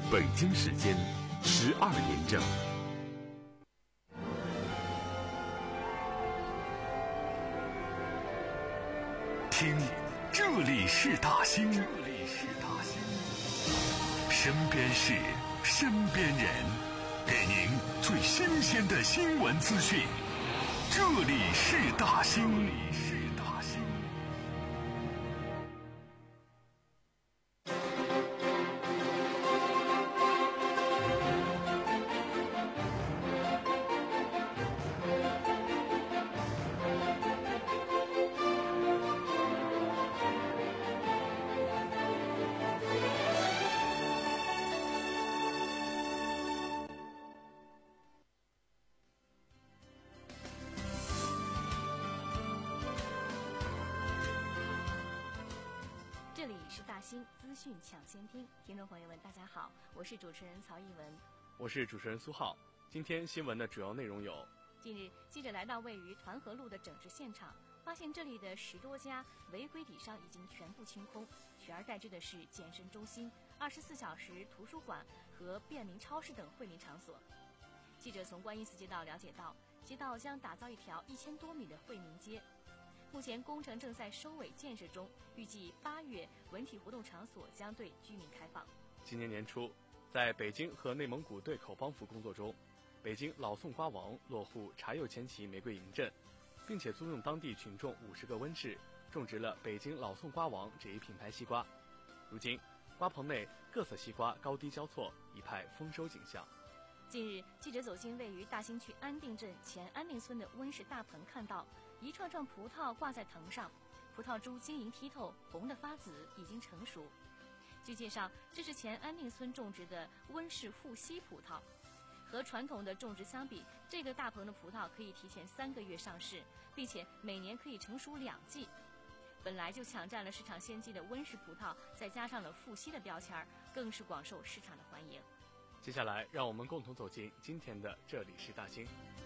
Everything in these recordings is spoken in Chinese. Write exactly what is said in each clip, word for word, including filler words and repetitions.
北京时间十二点整。听，这里是大兴，这里是大兴，身边事，身边人，给您最新鲜的新闻资讯。这里是大兴，这里是大兴。 这里是大兴资讯抢先听，听众朋友们大家好，我是主持人曹艺文， 我是主持人苏浩。今天新闻的主要内容有： 近日，记者来到位于团河路的整治现场，发现这里的十多家违规底商已经全部清空，取而代之的是健身中心、二十四小时图书馆和便民超市等惠民场所。记者从观音寺街道了解到，街道将打造一条一千多米的惠民街。目前工程正在收尾建设中，预计八月文体活动场所将对居民开放。 今年年初，在北京和内蒙古对口帮扶工作中，北京老宋瓜王落户茶釉前旗玫瑰营镇，并且租用当地群众五十个温室，种植了北京老宋瓜王这一品牌西瓜。如今，瓜棚内各色西瓜高低交错，一派丰收景象。 近日，记者走进位于大兴区安定镇前安定村的温室大棚，看到一串串葡萄挂在藤上，葡萄珠晶莹剔透，红得发紫，已经成熟。据介绍，这是前安定村种植的温室富硒葡萄。和传统的种植相比，这个大棚的葡萄可以提前三个月上市，并且每年可以成熟两季。本来就抢占了市场先机的温室葡萄，再加上了富硒的标签，更是广受市场的欢迎。 接下来，让我们共同走进今天的这里是大兴。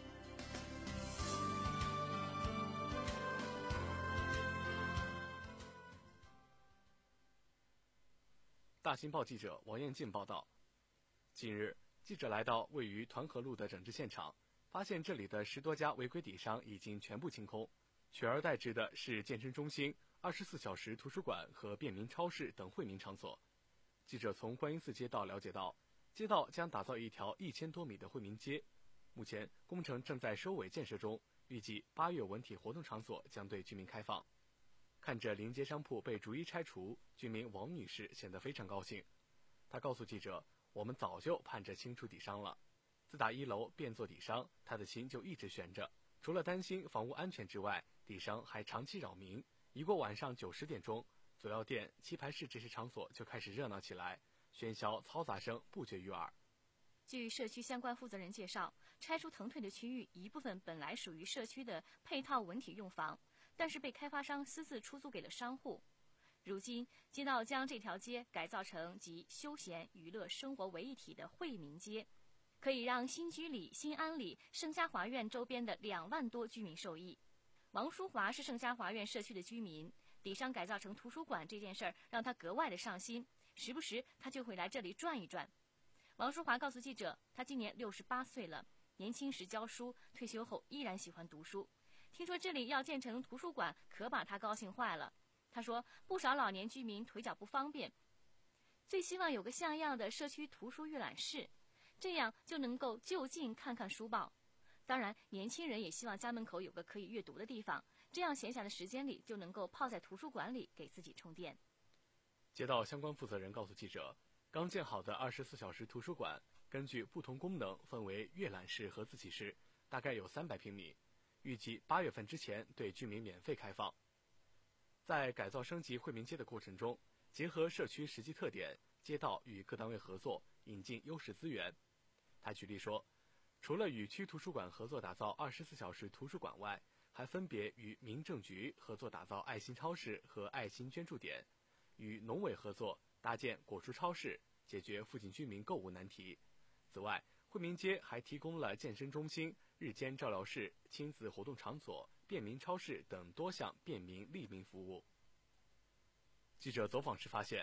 大兴报记者王彦进报道，近日，记者来到位于团河路的整治现场，发现这里的十多家违规底商已经全部清空，取而代之的是健身中心、二十四小时图书馆和便民超市等惠民场所。记者从观音寺街道了解到，街道将打造一条一千多米的惠民街，目前工程正在收尾建设中，预计八月文体活动场所将对居民开放。看着临街商铺被逐一拆除，居民王女士显得非常高兴。她告诉记者，我们早就盼着清除底商了，自打一楼变做底商，她的心就一直悬着。除了担心房屋安全之外，底商还长期扰民，一过晚上九十点钟，佐料店、棋牌室这些场所就开始热闹起来，喧嚣嘈杂声不绝于耳。 据社区相关负责人介绍，拆除腾退的区域一部分本来属于社区的配套文体用房，但是被开发商私自出租给了商户。如今，街道将这条街改造成集休闲、娱乐、生活为一体的惠民街，可以让新居里、新安里、盛嘉华苑周边的两万多居民受益。王淑华是盛嘉华苑社区的居民，底商改造成图书馆这件事儿让他格外的上心，时不时他就会来这里转一转。王淑华告诉记者，他今年六十八岁了，年轻时教书，退休后依然喜欢读书。听说这里要建成图书馆，可把他高兴坏了。他说，不少老年居民腿脚不方便，最希望有个像样的社区图书阅览室，这样就能够就近看看书报。当然，年轻人也希望家门口有个可以阅读的地方，这样闲暇的时间里就能够泡在图书馆里给自己充电。 街道相关负责人告诉记者，刚建好的二十四小时图书馆根据不同功能分为阅览室和自习室，大概有三百平米，预计八月份之前对居民免费开放。在改造升级惠民街的过程中，结合社区实际特点，街道与各单位合作，引进优势资源。他举例说，除了与区图书馆合作打造二十四小时图书馆外，还分别与民政局合作打造爱心超市和爱心捐助点，与农委合作搭建果蔬超市，解决附近居民购物难题。此外，惠民街还提供了健身中心、日间照料室、亲子活动场所、便民超市等多项便民利民服务。记者走访时发现，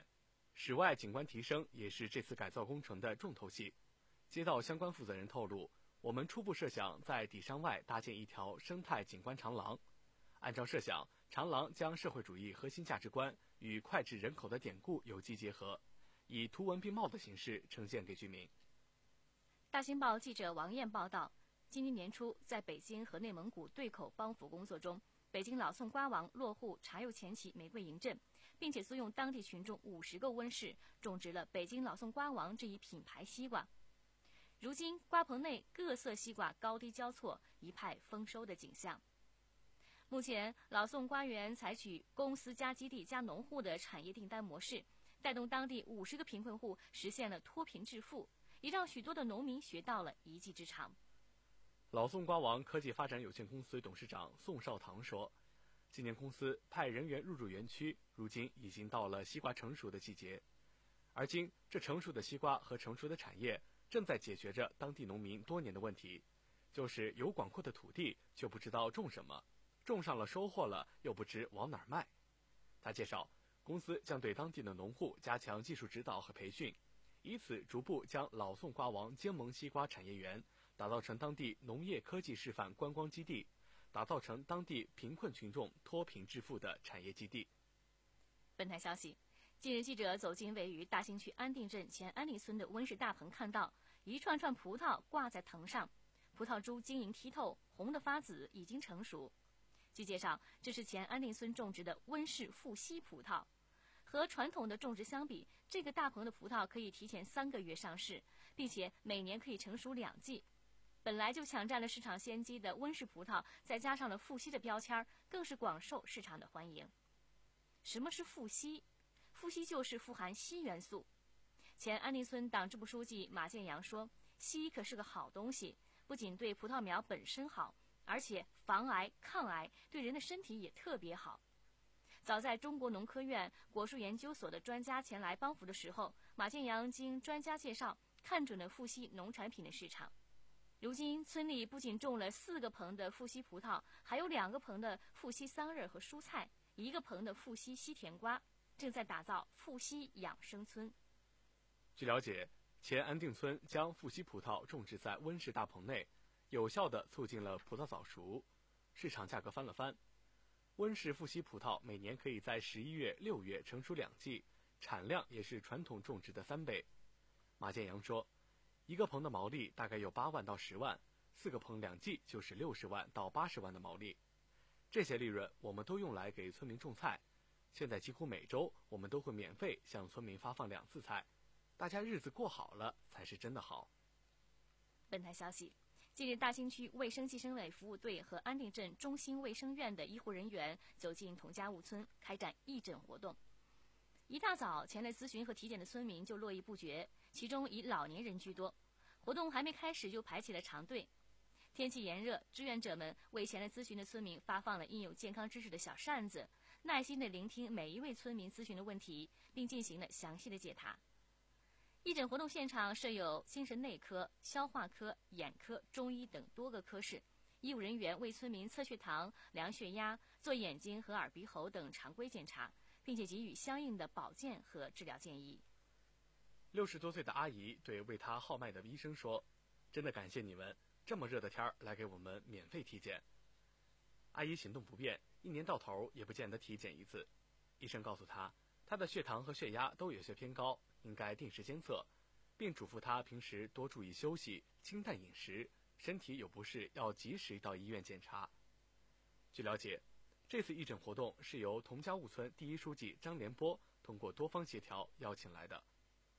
室外景观提升也是这次改造工程的重头戏。街道相关负责人透露，我们初步设想在底商外搭建一条生态景观长廊。按照设想，长廊将社会主义核心价值观与脍炙人口的典故有机结合，以图文并茂的形式呈现给居民。 大新报记者王艳报道，今年年初，在北京和内蒙古对口帮扶工作中，北京老宋瓜王落户茶釉前旗玫瑰营镇，并且租用当地群众五十个温室，种植了北京老宋瓜王这一品牌西瓜。如今，瓜棚内各色西瓜高低交错，一派丰收的景象。目前，老宋瓜园采取公司加基地加农户的产业订单模式，带动当地五十个贫困户实现了脱贫致富，也让许多的农民学到了一技之长。 老宋瓜王科技发展有限公司董事长宋少堂说，今年公司派人员入驻园区，如今已经到了西瓜成熟的季节，而今这成熟的西瓜和成熟的产业正在解决着当地农民多年的问题，就是有广阔的土地却不知道种什么，种上了收获了又不知往哪儿卖。他介绍，公司将对当地的农户加强技术指导和培训，以此逐步将老宋瓜王精萌西瓜产业园打造成当地农业科技示范观光基地，打造成当地贫困群众脱贫致富的产业基地。 本台消息，近日记者走进位于大兴区安定镇前安定村的温室大棚，看到一串串葡萄挂在藤上，葡萄珠晶莹剔透，红的发紫，已经成熟。据介绍，这是前安定村种植的温室富硒葡萄。和传统的种植相比，这个大棚的葡萄可以提前三个月上市，并且每年可以成熟两季。本来就抢占了市场先机的温室葡萄，再加上了富硒的标签，更是广受市场的欢迎。什么是富硒？富硒就是富含硒元素。前安定村党支部书记马建阳说，硒可是个好东西，不仅对葡萄苗本身好，而且防癌抗癌，对人的身体也特别好。早在中国农科院果树研究所的专家前来帮扶的时候，马建阳经专家介绍，看准了富硒农产品的市场。如今村里不仅种了四个棚的富硒葡萄，还有两个棚的富硒桑葚和蔬菜，一个棚的富硒西甜瓜，正在打造富硒养生村。 据了解，前安定村将富硒葡萄种植在温室大棚内，有效地促进了葡萄早熟，市场价格翻了番。温室富硒葡萄每年可以在十一月、六月成熟两季，产量也是传统种植的三倍。马建阳说，一个棚的毛利大概有八万到十万，四个棚两季就是六十万到八十万的毛利。这些利润我们都用来给村民种菜，现在几乎每周我们都会免费向村民发放两次菜，大家日子过好了才是真的好。 本台消息，近日大兴区卫生计生委服务队和安定镇中心卫生院的医护人员走进童家坞村，开展义诊活动。一大早前来咨询和体检的村民就络绎不绝，其中以老年人居多。活动还没开始就排起了长队。天气炎热，志愿者们为前来咨询的村民发放了印有健康知识的小扇子，耐心地聆听每一位村民咨询的问题，并进行了详细的解答。义诊活动现场设有精神内科、消化科、眼科、中医等多个科室，医务人员为村民测血糖、量血压、做眼睛和耳鼻喉等常规检查，并且给予相应的保健和治疗建议。 六十多岁的阿姨对为她号脉的医生说：“真的感谢你们，这么热的天儿来给我们免费体检。”阿姨行动不便，一年到头也不见得体检一次。医生告诉她，她的血糖和血压都有些偏高，应该定时监测，并嘱咐她平时多注意休息、清淡饮食，身体有不适要及时到医院检查。据了解，这次义诊活动是由童家坞村第一书记张连波通过多方协调邀请来的。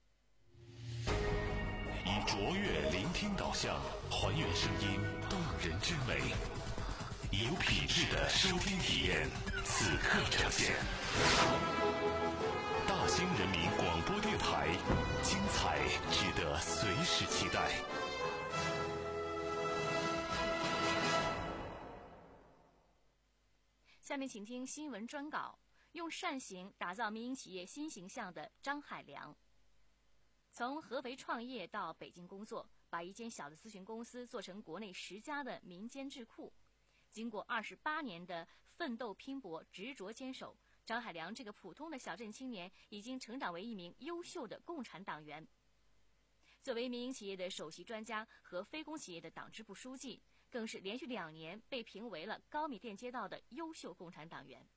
以卓越聆听导向，还原声音动人之美，有品质的收听体验，此刻呈现。大兴人民广播电台，精彩值得随时期待。 下面请听新闻专稿，用善行打造民营企业新形象的张海良。从合肥创业到北京工作，把一间小的咨询公司做成国内十家的民间智库。经过二十八年的奋斗拼搏、执着坚守， 张海良这个普通的小镇青年已经成长为一名优秀的共产党员。作为民营企业的首席专家和非公企业的党支部书记，更是连续两年被评为了高米店街道的优秀共产党员。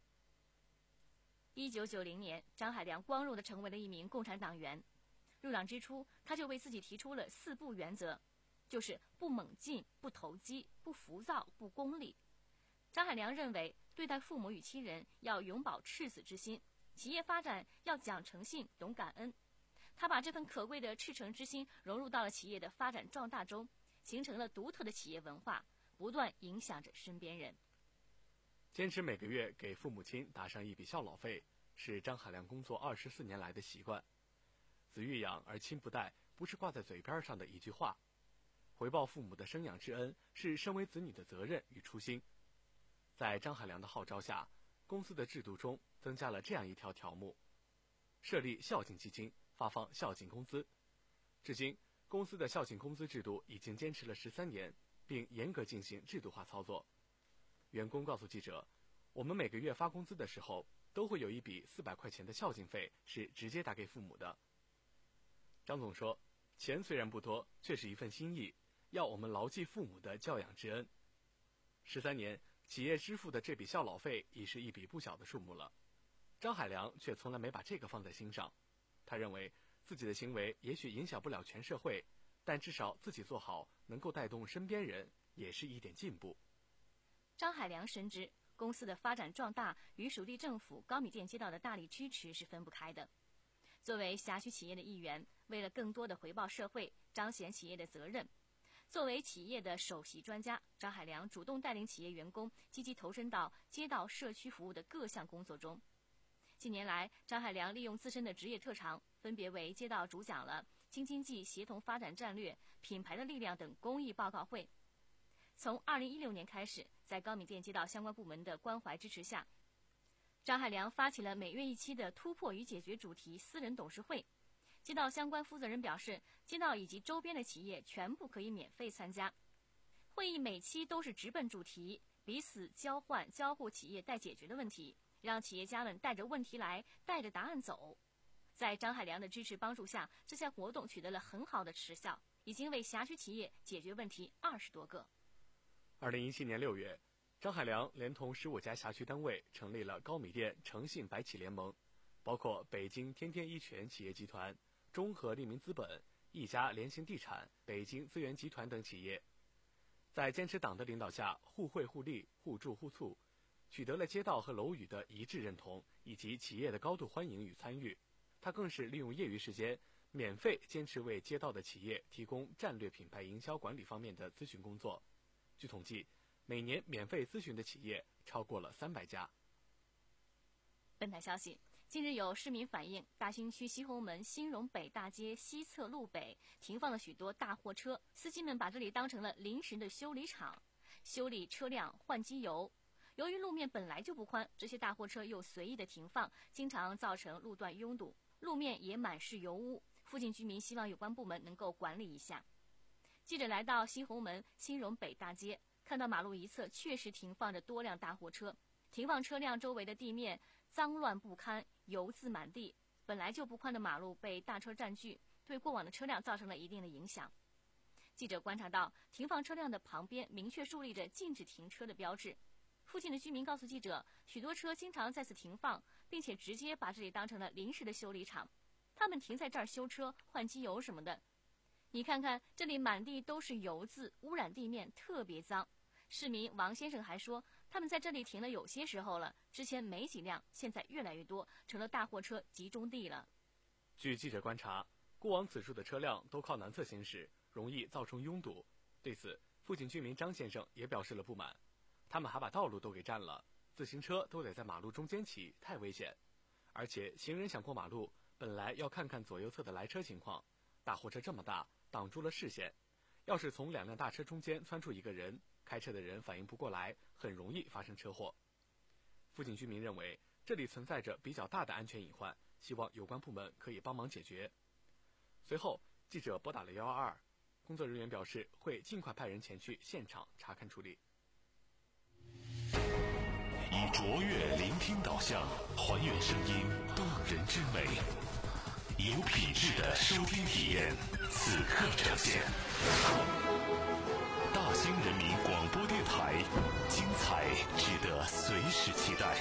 一九九零年，张海良光荣地成为了一名共产党员。入党之初，他就为自己提出了四不原则，就是不猛进、不投机、不浮躁、不功利。张海良认为，对待父母与亲人要永葆赤子之心，企业发展要讲诚信、懂感恩。他把这份可贵的赤诚之心融入到了企业的发展壮大中，形成了独特的企业文化，不断影响着身边人。 坚持每个月给父母亲打上一笔孝老费，是张海良工作二十四年来的习惯。子欲养而亲不待，不是挂在嘴边上的一句话。回报父母的生养之恩，是身为子女的责任与初心。在张海良的号召下，公司的制度中增加了这样一条条目：设立孝敬基金，发放孝敬工资。至今，公司的孝敬工资制度已经坚持了十三年，并严格进行制度化操作。员工告诉记者，我们每个月发工资的时候，都会有一笔四百块钱的孝敬费是直接打给父母的。张总说，钱虽然不多，却是一份心意，要我们牢记父母的教养之恩。十三年，企业支付的这笔孝老费已是一笔不小的数目了。张海良却从来没把这个放在心上。他认为自己的行为也许影响不了全社会，但至少自己做好，能够带动身边人，也是一点进步。 张海良深知，公司的发展壮大与属地政府高米店街道的大力支持是分不开的。作为辖区企业的一员，为了更多的回报社会，彰显企业的责任，作为企业的首席专家，张海良主动带领企业员工积极投身到街道社区服务的各项工作中。近年来，张海良利用自身的职业特长，分别为街道主讲了京津冀协同发展战略、品牌的力量等公益报告会。从二零一六年开始，在高米店街道相关部门的关怀支持下，张海良发起了每月一期的突破与解决主题私人董事会。街道相关负责人表示，街道以及周边的企业全部可以免费参加。会议每期都是直奔主题，彼此交换交互企业待解决的问题，让企业家们带着问题来，带着答案走。在张海良的支持帮助下，这项活动取得了很好的成效，已经为辖区企业解决问题二十多个。 二零一七年六月，张海良连同十五家辖区单位成立了高米店诚信百企联盟，包括北京天天一拳企业集团、中和利民资本、一家联行地产、北京资源集团等企业。在坚持党的领导下，互惠互利、互助互促，取得了街道和楼宇的一致认同，以及企业的高度欢迎与参与。他更是利用业余时间，免费坚持为街道的企业提供战略品牌营销管理方面的咨询工作。据统计，每年免费咨询的企业超过了三百家。 本台消息，近日有市民反映，大兴区西红门新荣北大街西侧路北停放了许多大货车，司机们把这里当成了临时的修理厂，修理车辆、换机油。由于路面本来就不宽，这些大货车又随意的停放，经常造成路段拥堵，路面也满是油污。附近居民希望有关部门能够管理一下。记者来到西红门新荣北大街，看到马路一侧确实停放着多辆大货车，停放车辆周围的地面脏乱不堪，油渍满地，本来就不宽的马路被大车占据，对过往的车辆造成了一定的影响。记者观察到，停放车辆的旁边明确树立着禁止停车的标志。附近的居民告诉记者，许多车经常在此停放，并且直接把这里当成了临时的修理厂，他们停在这儿修车、换机油什么的。你看看，这里满地都是油渍，污染地面，特别脏。市民王先生还说，他们在这里停了有些时候了，之前没几辆，现在越来越多，成了大货车集中地了。 据记者观察，过往此处的车辆都靠南侧行驶，容易造成拥堵。对此，附近居民张先生也表示了不满，他们还把道路都给占了，自行车都得在马路中间骑，太危险。而且行人想过马路，本来要看看左右侧的来车情况，大货车这么大，挡住了视线，要是从两辆大车中间窜出一个人，开车的人反应不过来，很容易发生车祸。附近居民认为这里存在着比较大的安全隐患，希望有关部门可以帮忙解决。随后，记者拨打了一一二，工作人员表示会尽快派人前去现场查看处理。 以卓越聆听导向，还原声音动人之美，有品质的收听体验，此刻呈现。大兴人民广播电台，精彩值得随时期待。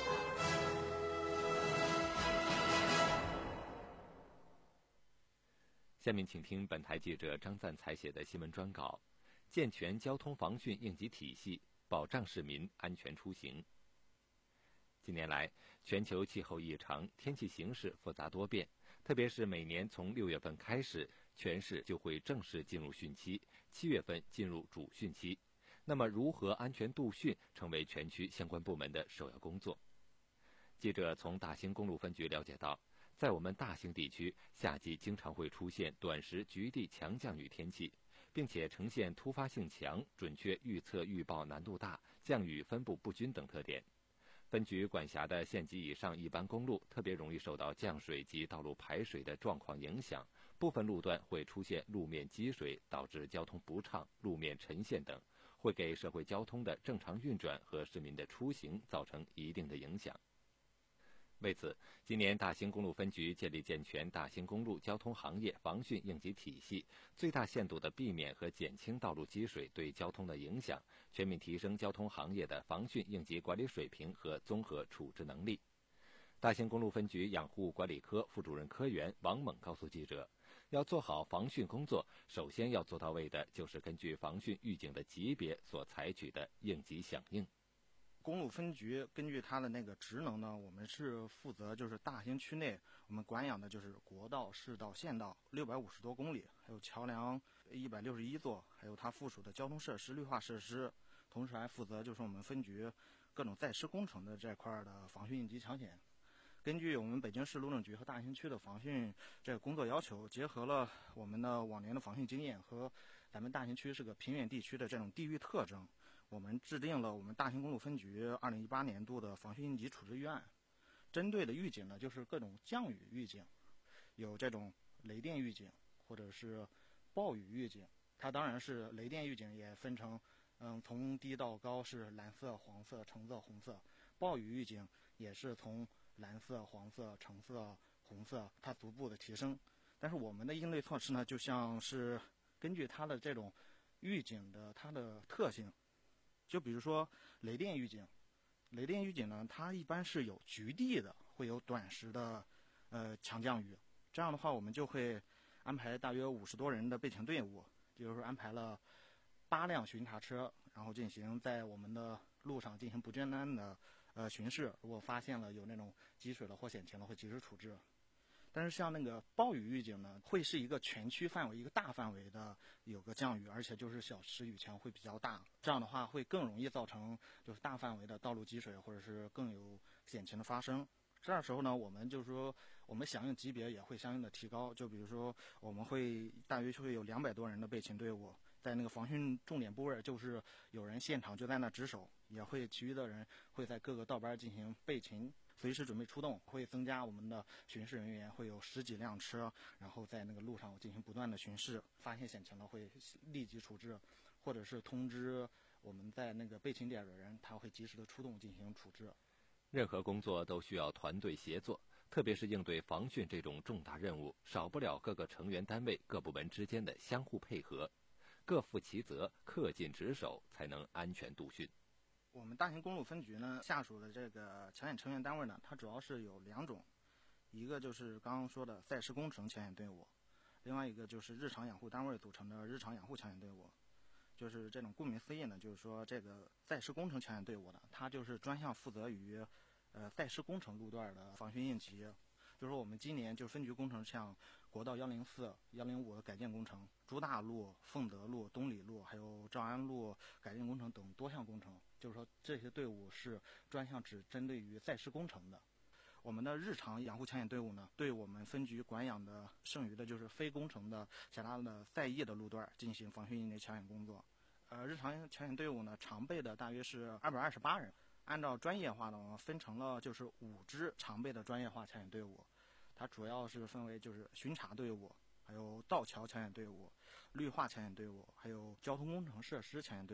下面请听本台记者张赞才写的新闻专稿：健全交通防汛应急体系，保障市民安全出行。近年来，全球气候异常，天气形势复杂多变，特别是每年从六月份开始，全市就会正式进入汛期，七月份进入主汛期。那么，如何安全度汛，成为全区相关部门的首要工作。记者从大兴公路分局了解到，在我们大兴地区，夏季经常会出现短时局地强降雨天气，并且呈现突发性强、准确预测预报难度大、降雨分布不均等特点。分局管辖的县级以上一般公路特别容易受到降水及道路排水的状况影响，部分路段会出现路面积水，导致交通不畅、路面沉陷等，会给社会交通的正常运转和市民的出行造成一定的影响。为此，今年大兴公路分局建立健全大兴公路交通行业防汛应急体系，最大限度地避免和减轻道路积水对交通的影响，全面提升交通行业的防汛应急管理水平和综合处置能力。大兴公路分局养护管理科副主任科员王猛告诉记者，要做好防汛工作，首先要做到位的就是根据防汛预警的级别所采取的应急响应。 公路分局根据它的那个职能呢，我们是负责就是大兴区内我们管养的就是国道、市道、县道六百五十多公里，还有桥梁一百六十一座，还有它附属的交通设施、绿化设施，同时还负责就是我们分局各种在施工程的这块的防汛应急抢险。根据我们北京市路政局和大兴区的防汛这个工作要求，结合了我们的往年的防汛经验和咱们大兴区是个平原地区的这种地域特征，我们制定了我们大兴公路分局二零一八年度的防汛应急处置预案。针对的预警呢，就是各种降雨预警，有这种雷电预警或者是暴雨预警。它当然是雷电预警也分成，嗯，从低到高是蓝色、黄色、橙色、红色。暴雨预警也是从蓝色、黄色、橙色、红色，它逐步的提升。但是我们的应对措施呢，就像是根据它的这种预警的它的特性，就比如说雷电预警，雷电预警呢，它一般是有局地的，会有短时的呃强降雨。这样的话，我们就会安排大约五十多人的备勤队伍，就是安排了八辆巡查车，然后进行在我们的路上进行不间断的呃巡视，如果发现了有那种积水了或险情了，会及时处置。但是像那个暴雨预警呢，会是一个全区范围、一个大范围的有个降雨，而且就是小时雨强会比较大，这样的话会更容易造成就是大范围的道路积水，或者是更有险情的发生。这时候呢，我们就是说我们响应级别也会相应的提高，就比如说我们会大约会有两百多人的备勤队伍，在那个防汛重点部位，就是有人现场就在那值守，也会其余的人会在各个道班进行备勤，随时准备出动，会增加我们的巡视人员，会有十几辆车，然后在那个路上进行不断的巡视，发现险情了会立即处置，或者是通知我们在那个备勤点的人，他会及时的出动进行处置。 任何工作都需要团队协作，特别是应对防汛这种重大任务，少不了各个成员单位、各部门之间的相互配合，各负其责，恪尽职守，才能安全度汛。 我们大兴公路分局呢，下属的这个抢险成员单位呢，它主要是有两种，一个就是刚刚说的在施工程抢险队伍，另外一个就是日常养护单位组成的日常养护抢险队伍。就是这种顾名思义呢，就是说这个在施工程抢险队伍呢，它就是专项负责于呃在施工程路段的防汛应急。就是说我们今年就分局工程像国道一零四、一零五的改建工程、朱大路、凤德路、东里路，还有兆安路改建工程等多项工程，就是说这些队伍是专项只针对于在施工程的。我们的日常养护抢险队伍呢，对我们分局管养的剩余的就是非工程的其他的在役的路段进行防汛应急抢险工作。呃，日常抢险队伍呢，常备的大约是二百二十八人，按照专业化呢，分成了就是五支常备的专业化抢险队伍。它主要是分为就是巡查队伍，还有道桥抢险队伍、绿化抢险队伍，还有交通工程设施抢险队伍。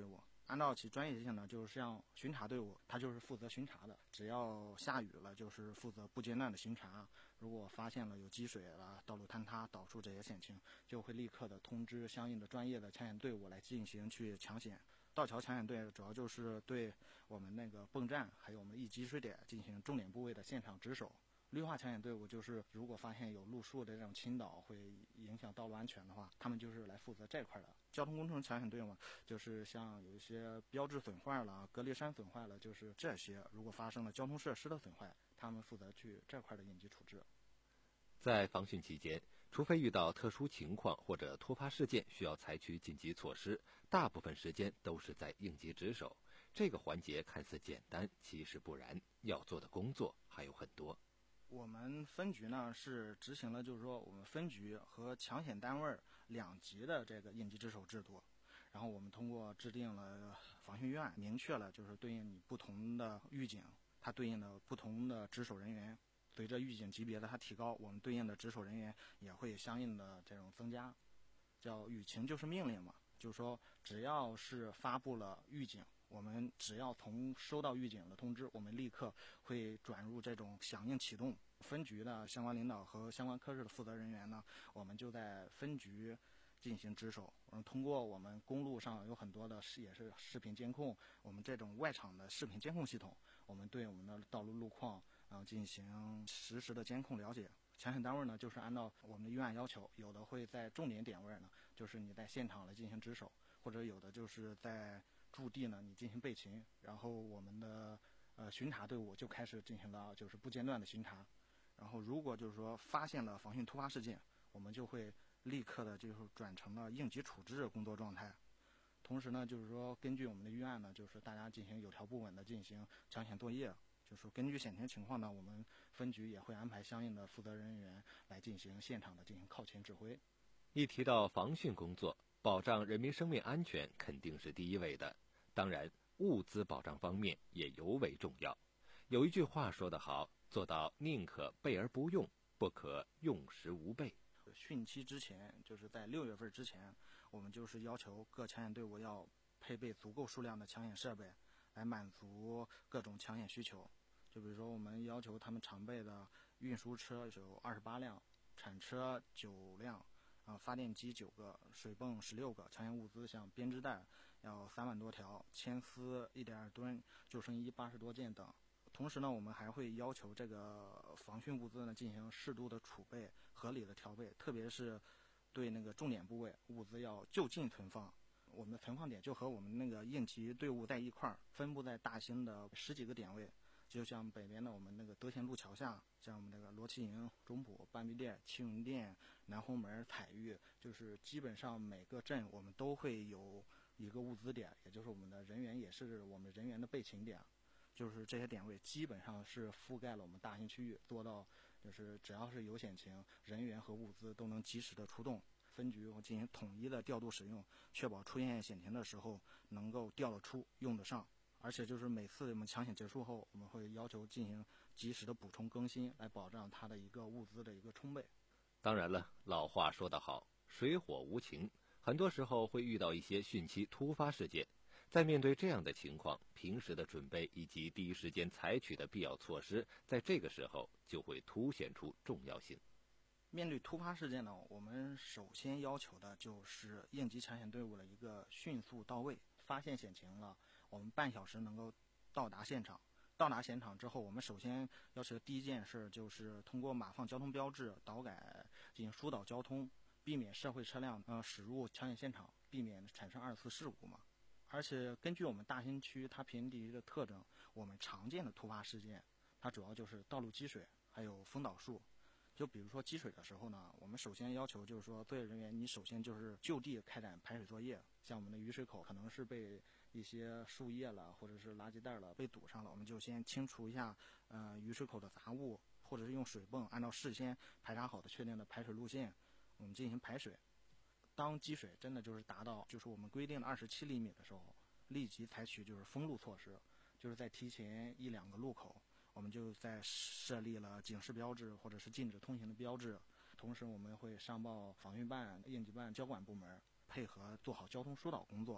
按照其专业性呢，就是像巡查队伍，他就是负责巡查的，只要下雨了，就是负责不间断的巡查。如果发现了有积水了、道路坍塌、倒树这些险情，就会立刻的通知相应的专业的抢险队伍来进行去抢险。道桥抢险队主要就是对我们那个泵站还有我们易积水点进行重点部位的现场值守。绿化抢险队伍就是如果发现有路树的这种倾倒会影响道路安全的话，他们就是来负责这块的。交通工程抢险队伍就是像有一些标志损坏了、隔离山损坏了，就是这些如果发生了交通设施的损坏，他们负责去这块的应急处置。 在防汛期间，除非遇到特殊情况或者突发事件需要采取紧急措施，大部分时间都是在应急值守。这个环节看似简单，其实不然，要做的工作还有很多。 我们分局呢是执行了，就是说我们分局和抢险单位两级的这个应急值守制度。然后我们通过制定了防汛预案，明确了就是对应你不同的预警，它对应的不同的值守人员。随着预警级别的它提高，我们对应的值守人员也会相应的这种增加。叫雨情就是命令嘛，就是说只要是发布了预警，我们只要从收到预警的通知，我们立刻会转入这种响应启动。分局的相关领导和相关科室的负责人员呢，我们就在分局进行值守。嗯，通过我们公路上有很多的也是视频监控，我们这种外场的视频监控系统，我们对我们的道路路况然后进行实时的监控了解。抢险单位呢，就是按照我们的预案要求，有的会在重点点位呢，就是你在现场来进行值守，或者有的就是在驻地呢你进行备勤，然后我们的呃巡查队伍就开始进行了就是不间断的巡查。然后如果就是说发现了防汛突发事件，我们就会立刻的就是转成了应急处置工作状态。同时呢，就是说根据我们的预案呢，就是大家进行有条不紊的进行抢险作业。就是根据险情情况呢，我们分局也会安排相应的负责人员来进行现场的进行靠前指挥。 一提到防汛工作，保障人民生命安全肯定是第一位的，当然物资保障方面也尤为重要。有一句话说得好，做到宁可备而不用，不可用时无备。 汛期之前，就是在六月份之前，我们就是要求各抢险队伍要配备足够数量的抢险设备，来满足各种抢险需求。就比如说我们要求他们常备的运输车有二十八辆，铲车九辆，啊，发电机九个，水泵十六个，抢险物资像编织袋要三万多条，铅丝一点二吨，救生衣八十多件等。同时呢，我们还会要求这个防汛物资呢进行适度的储备、合理的调配，特别是对那个重点部位物资要就近存放。我们的存放点就和我们那个应急队伍在一块儿，分布在大兴的十几个点位。就像北边的我们那个德贤路桥下，像我们那个罗旗营、中埔、半壁店、青云店、南红门、彩玉，就是基本上每个镇我们都会有一个物资点，也就是我们的人员也是我们人员的备勤点。就是这些点位基本上是覆盖了我们大兴区域，做到就是只要是有险情，人员和物资都能及时的出动。分局进行统一的调度使用，确保出现险情的时候能够调得出、用得上。而且就是每次我们抢险结束后，我们会要求进行及时的补充更新，来保障它的一个物资的一个充备。 当然了，老话说得好，水火无情，很多时候会遇到一些汛期突发事件。在面对这样的情况，平时的准备以及第一时间采取的必要措施，在这个时候就会凸显出重要性。 面对突发事件呢，我们首先要求的就是应急抢险队伍的一个迅速到位。发现险情了，我们半小时能够到达现场。到达现场之后，我们首先要求的第一件事就是通过码放交通标志、导改进行疏导交通，避免社会车辆呃驶入抢险现场，避免产生二次事故嘛。而且根据我们大兴区它平地的特征，我们常见的突发事件，它主要就是道路积水，还有风倒树。就比如说积水的时候呢，我们首先要求就是说，作业人员你首先就是就地开展排水作业。像我们的雨水口可能是被一些树叶了，或者是垃圾袋了被堵上了，我们就先清除一下呃雨水口的杂物，或者是用水泵按照事先排查好的确定的排水路线，我们进行排水。当积水真的就是达到就是我们规定的二十七厘米的时候，立即采取就是封路措施，就是在提前一两个路口，我们就在设立了警示标志或者是禁止通行的标志。同时我们会上报防汛办、应急办、交管部门，配合做好交通疏导工作。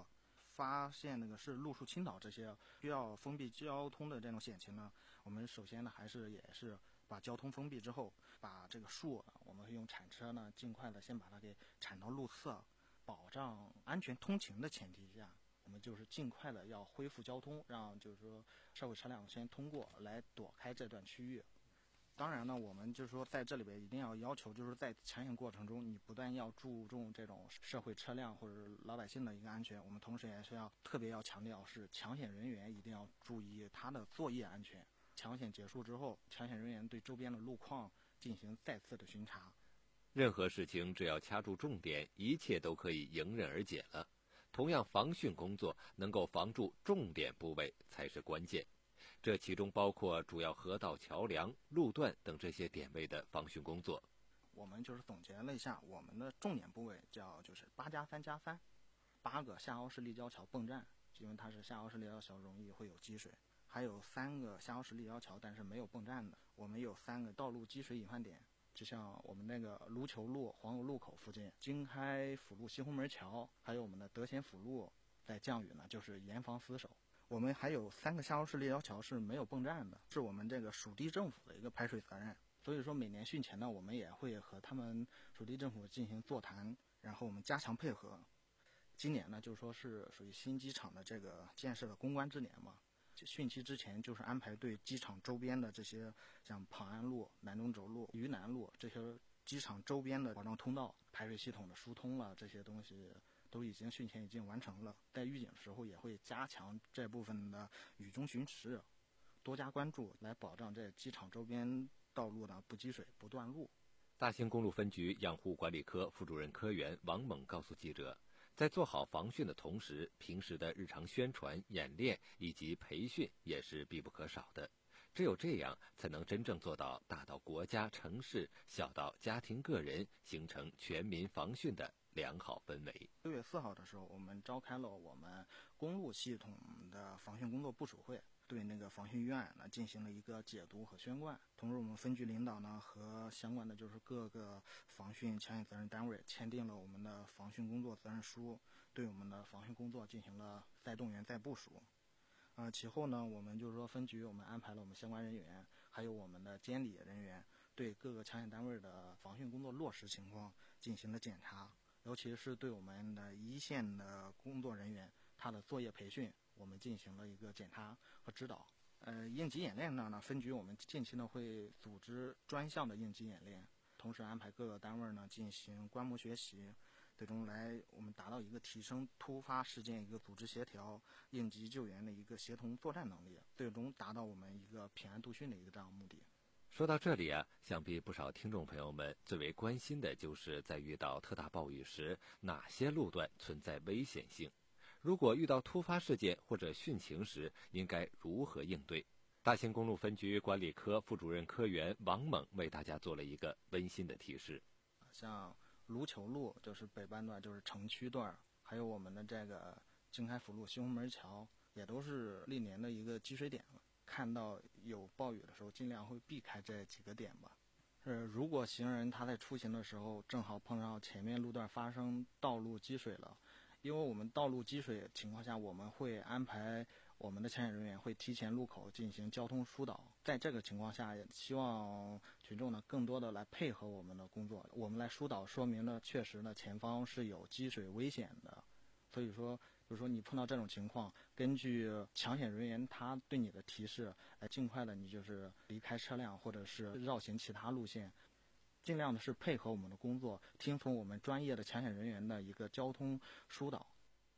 发现那个是路树倾倒这些需要封闭交通的这种险情呢，我们首先呢还是也是把交通封闭之后，把这个树我们会用铲车呢尽快的先把它给铲到路侧，保障安全通行的前提下，我们就是尽快的要恢复交通，让就是说社会车辆先通过来躲开这段区域。当然呢，我们就是说在这里边一定要要求，就是在抢险过程中，你不但要注重这种社会车辆或者老百姓的一个安全，我们同时也是要特别要强调是抢险人员一定要注意他的作业安全。抢险结束之后，抢险人员对周边的路况进行再次的巡查。 任何事情只要掐住重点，一切都可以迎刃而解了。同样，防汛工作能够防住重点部位才是关键。这其中包括主要河道、桥梁、路段等这些点位的防汛工作。 我们就是总结了一下，我们的重点部位叫就是八加三加三，八个下凹式立交桥泵站，因为它是下凹式立交桥容易会有积水；还有三个下凹式立交桥，但是没有泵站的。我们有三个道路积水隐患点，就像我们那个卢球路黄油路口附近、京开辅路西红门桥，还有我们的德贤辅路，在降雨呢就是严防死守。我们还有三个下凹式立交桥是没有泵站的，是我们这个属地政府的一个排水责任。所以说每年汛前呢，我们也会和他们属地政府进行座谈，然后我们加强配合。今年呢，就是说是属于新机场的这个建设的攻关之年嘛，汛期之前就是安排对机场周边的这些像庞安路、南中轴路、渝南路这些机场周边的保障通道、排水系统的疏通了，这些东西都已经汛前已经完成了。在预警的时候也会加强这部分的雨中巡视，多加关注，来保障这机场周边道路呢不积水不断路。 大兴公路分局养护管理科副主任科员王猛告诉记者，在做好防汛的同时，平时的日常宣传、演练以及培训也是必不可少的。只有这样，才能真正做到大到国家、城市，小到家庭、个人，形成全民防汛的良好氛围。 六月四号的时候，我们召开了我们公路系统的防汛工作部署会，对那个防汛预案呢进行了一个解读和宣贯。同时，我们分局领导呢和相关的就是各个防汛抢险责任单位签订了我们的防汛工作责任书，对我们的防汛工作进行了再动员、再部署。呃，其后呢，我们就是说分局我们安排了我们相关人员，还有我们的监理人员，对各个抢险单位的防汛工作落实情况进行了检查，尤其是对我们的一线的工作人员，他的作业培训，我们进行了一个检查和指导。呃，应急演练呢，分局我们近期呢会组织专项的应急演练，同时安排各个单位呢进行观摩学习。最终来我们达到一个提升突发事件一个组织协调、应急救援的一个协同作战能力，最终达到我们一个平安度汛的一个这样目的。 说到这里啊，想必不少听众朋友们最为关心的就是在遇到特大暴雨时，哪些路段存在危险性？如果遇到突发事件或者汛情时，应该如何应对？大兴公路分局管理科副主任科员王猛为大家做了一个温馨的提示。 像卢球路就是北半段，就是城区段，还有我们的这个京开辅路西红门桥，也都是历年的一个积水点了。看到有暴雨的时候，尽量会避开这几个点吧。呃，如果行人他在出行的时候正好碰上前面路段发生道路积水了，因为我们道路积水情况下，我们会安排我们的抢险人员会提前路口进行交通疏导。在这个情况下，也希望群众呢更多的来配合我们的工作，我们来疏导，说明呢确实呢前方是有积水危险的。所以说就是说你碰到这种情况，根据抢险人员他对你的提示，来尽快的你就是离开车辆或者是绕行其他路线，尽量的是配合我们的工作，听从我们专业的抢险人员的一个交通疏导。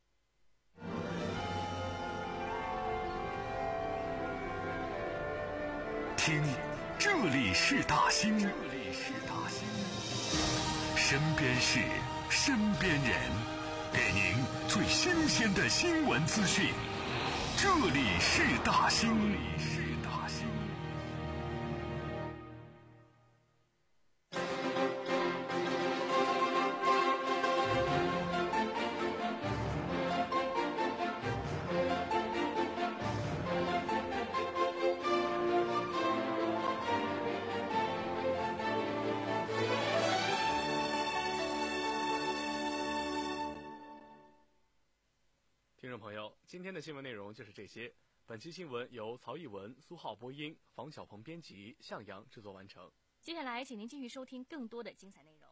听，这里是大兴，这里是大兴，身边事，身边人，给您最新鲜的新闻资讯。这里是大兴，这里是大兴。 听众朋友，今天的新闻内容就是这些。本期新闻由曹艺文、苏浩播音，房小鹏编辑，向阳制作完成。 接下来，请您继续收听更多的精彩内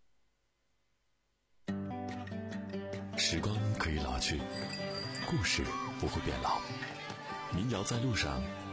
容。时光可以老去，故事不会变老。民谣在路上，